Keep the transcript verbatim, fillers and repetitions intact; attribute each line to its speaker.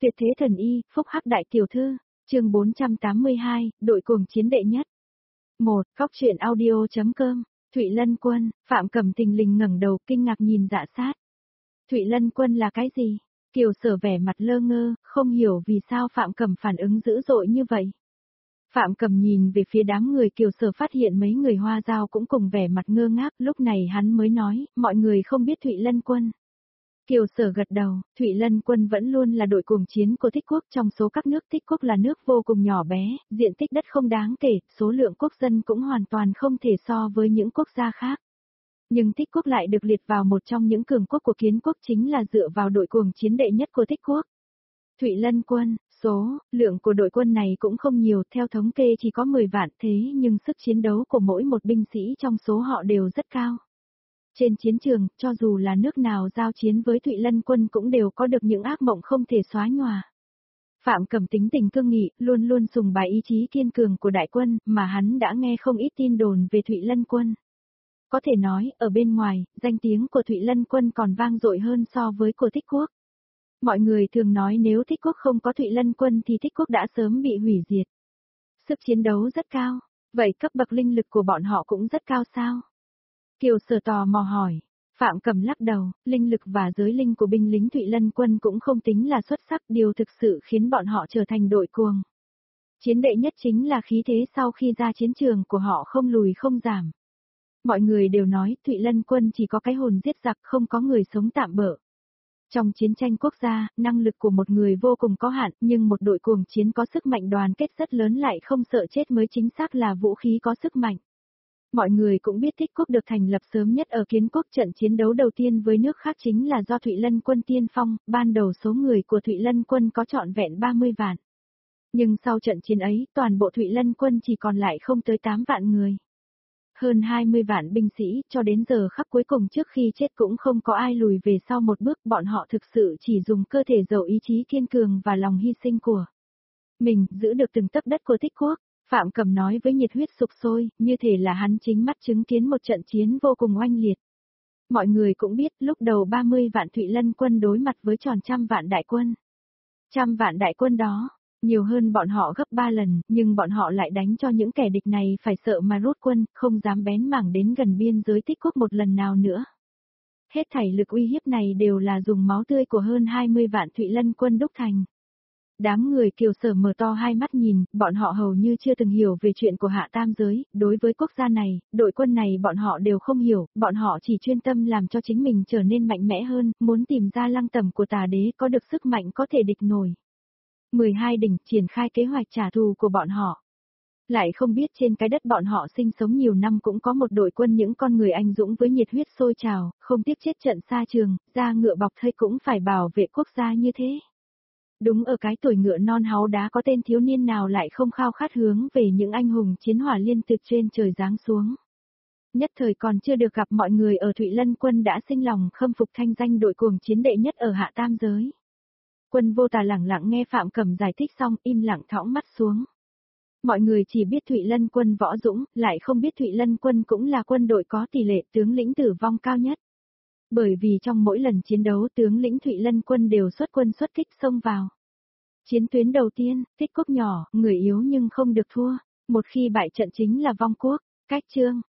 Speaker 1: Tuyệt thế thần y, phúc hắc đại tiểu thư, chương bốn trăm tám mươi hai, đội cuồng chiến đệ nhất. một. Góc truyện audio.com, Thụy Lân Quân, Phạm Cẩm thình lình ngẩng đầu kinh ngạc nhìn Dạ Sát. Thụy Lân Quân là cái gì? Kiều Sở vẻ mặt lơ ngơ, không hiểu vì sao Phạm Cẩm phản ứng dữ dội như vậy. Phạm Cẩm nhìn về phía đám người Kiều Sở phát hiện mấy người Hoa Dao cũng cùng vẻ mặt ngơ ngác, lúc này hắn mới nói, mọi người không biết Thụy Lân Quân. Kiều Sở gật đầu, Thụy Lân Quân vẫn luôn là đội cuồng chiến của Thích Quốc, trong số các nước Thích Quốc là nước vô cùng nhỏ bé, diện tích đất không đáng kể, số lượng quốc dân cũng hoàn toàn không thể so với những quốc gia khác. Nhưng Thích Quốc lại được liệt vào một trong những cường quốc của Kiến Quốc chính là dựa vào đội cuồng chiến đệ nhất của Thích Quốc. Thụy Lân Quân, số, lượng của đội quân này cũng không nhiều, theo thống kê chỉ có mười vạn, thế nhưng sức chiến đấu của mỗi một binh sĩ trong số họ đều rất cao. Trên chiến trường, cho dù là nước nào giao chiến với Thụy Lân Quân cũng đều có được những ác mộng không thể xóa nhòa. Phạm Cẩm tính tình cương nghị, luôn luôn sùng bái ý chí kiên cường của đại quân, mà hắn đã nghe không ít tin đồn về Thụy Lân Quân. Có thể nói, ở bên ngoài, danh tiếng của Thụy Lân Quân còn vang dội hơn so với của Thích Quốc. Mọi người thường nói nếu Thích Quốc không có Thụy Lân Quân thì Thích Quốc đã sớm bị hủy diệt. Sức chiến đấu rất cao, vậy cấp bậc linh lực của bọn họ cũng rất cao sao? Kiều Sở tò mò hỏi. Phạm Cẩm lắc đầu, linh lực và giới linh của binh lính Thụy Lân Quân cũng không tính là xuất sắc, điều thực sự khiến bọn họ trở thành đội cuồng chiến đệ nhất chính là khí thế sau khi ra chiến trường của họ không lùi không giảm. Mọi người đều nói Thụy Lân Quân chỉ có cái hồn giết giặc, không có người sống tạm bợ. Trong chiến tranh quốc gia, năng lực của một người vô cùng có hạn, nhưng một đội cuồng chiến có sức mạnh đoàn kết rất lớn lại không sợ chết mới chính xác là vũ khí có sức mạnh. Mọi người cũng biết Thích Quốc được thành lập sớm nhất ở Kiến Quốc, trận chiến đấu đầu tiên với nước khác chính là do Thụy Lân Quân tiên phong, ban đầu số người của Thụy Lân Quân có trọn vẹn ba mươi vạn. Nhưng sau trận chiến ấy, toàn bộ Thụy Lân Quân chỉ còn lại không tới tám vạn người. Hơn hai mươi vạn binh sĩ, cho đến giờ khắc cuối cùng trước khi chết cũng không có ai lùi về sau một bước, bọn họ thực sự chỉ dùng cơ thể giàu ý chí kiên cường và lòng hy sinh của mình, giữ được từng tấc đất của Thích Quốc. Phạm Cẩm nói với nhiệt huyết sục sôi, như thể là hắn chính mắt chứng kiến một trận chiến vô cùng oanh liệt. Mọi người cũng biết, lúc đầu ba mươi vạn Thụy Lân Quân đối mặt với tròn trăm vạn đại quân. Trăm vạn đại quân đó, nhiều hơn bọn họ gấp ba lần, nhưng bọn họ lại đánh cho những kẻ địch này phải sợ mà rút quân, không dám bén mảng đến gần biên giới Thích Quốc một lần nào nữa. Hết thảy lực uy hiếp này đều là dùng máu tươi của hơn hai mươi vạn Thụy Lân Quân đúc thành. Đám người Kiều Sở mở to hai mắt nhìn, bọn họ hầu như chưa từng hiểu về chuyện của Hạ Tam Giới, đối với quốc gia này, đội quân này bọn họ đều không hiểu, bọn họ chỉ chuyên tâm làm cho chính mình trở nên mạnh mẽ hơn, muốn tìm ra lăng tẩm của tà đế có được sức mạnh có thể địch nổi. mười hai đỉnh triển khai kế hoạch trả thù của bọn họ. Lại không biết trên cái đất bọn họ sinh sống nhiều năm cũng có một đội quân những con người anh dũng với nhiệt huyết sôi trào, không tiếc chết trận xa trường, ra ngựa bọc thây cũng phải bảo vệ quốc gia như thế. Đúng ở cái tuổi ngựa non háu đá có tên thiếu niên nào lại không khao khát hướng về những anh hùng chiến hỏa liên từ trên trời giáng xuống. Nhất thời còn chưa được gặp mọi người ở Thụy Lân Quân đã sinh lòng khâm phục thanh danh đội cuồng chiến đệ nhất ở Hạ Tam Giới. Quân Vô Tà lẳng lặng nghe Phạm Cẩm giải thích xong im lặng thõng mắt xuống. Mọi người chỉ biết Thụy Lân Quân võ dũng, lại không biết Thụy Lân Quân cũng là quân đội có tỷ lệ tướng lĩnh tử vong cao nhất. Bởi vì trong mỗi lần chiến đấu tướng lĩnh Thụy Lân Quân đều xuất quân xuất kích xông vào. Chiến tuyến đầu tiên, Thích Quốc nhỏ, người yếu nhưng không được thua, một khi bại trận chính là vong quốc. Cách chương,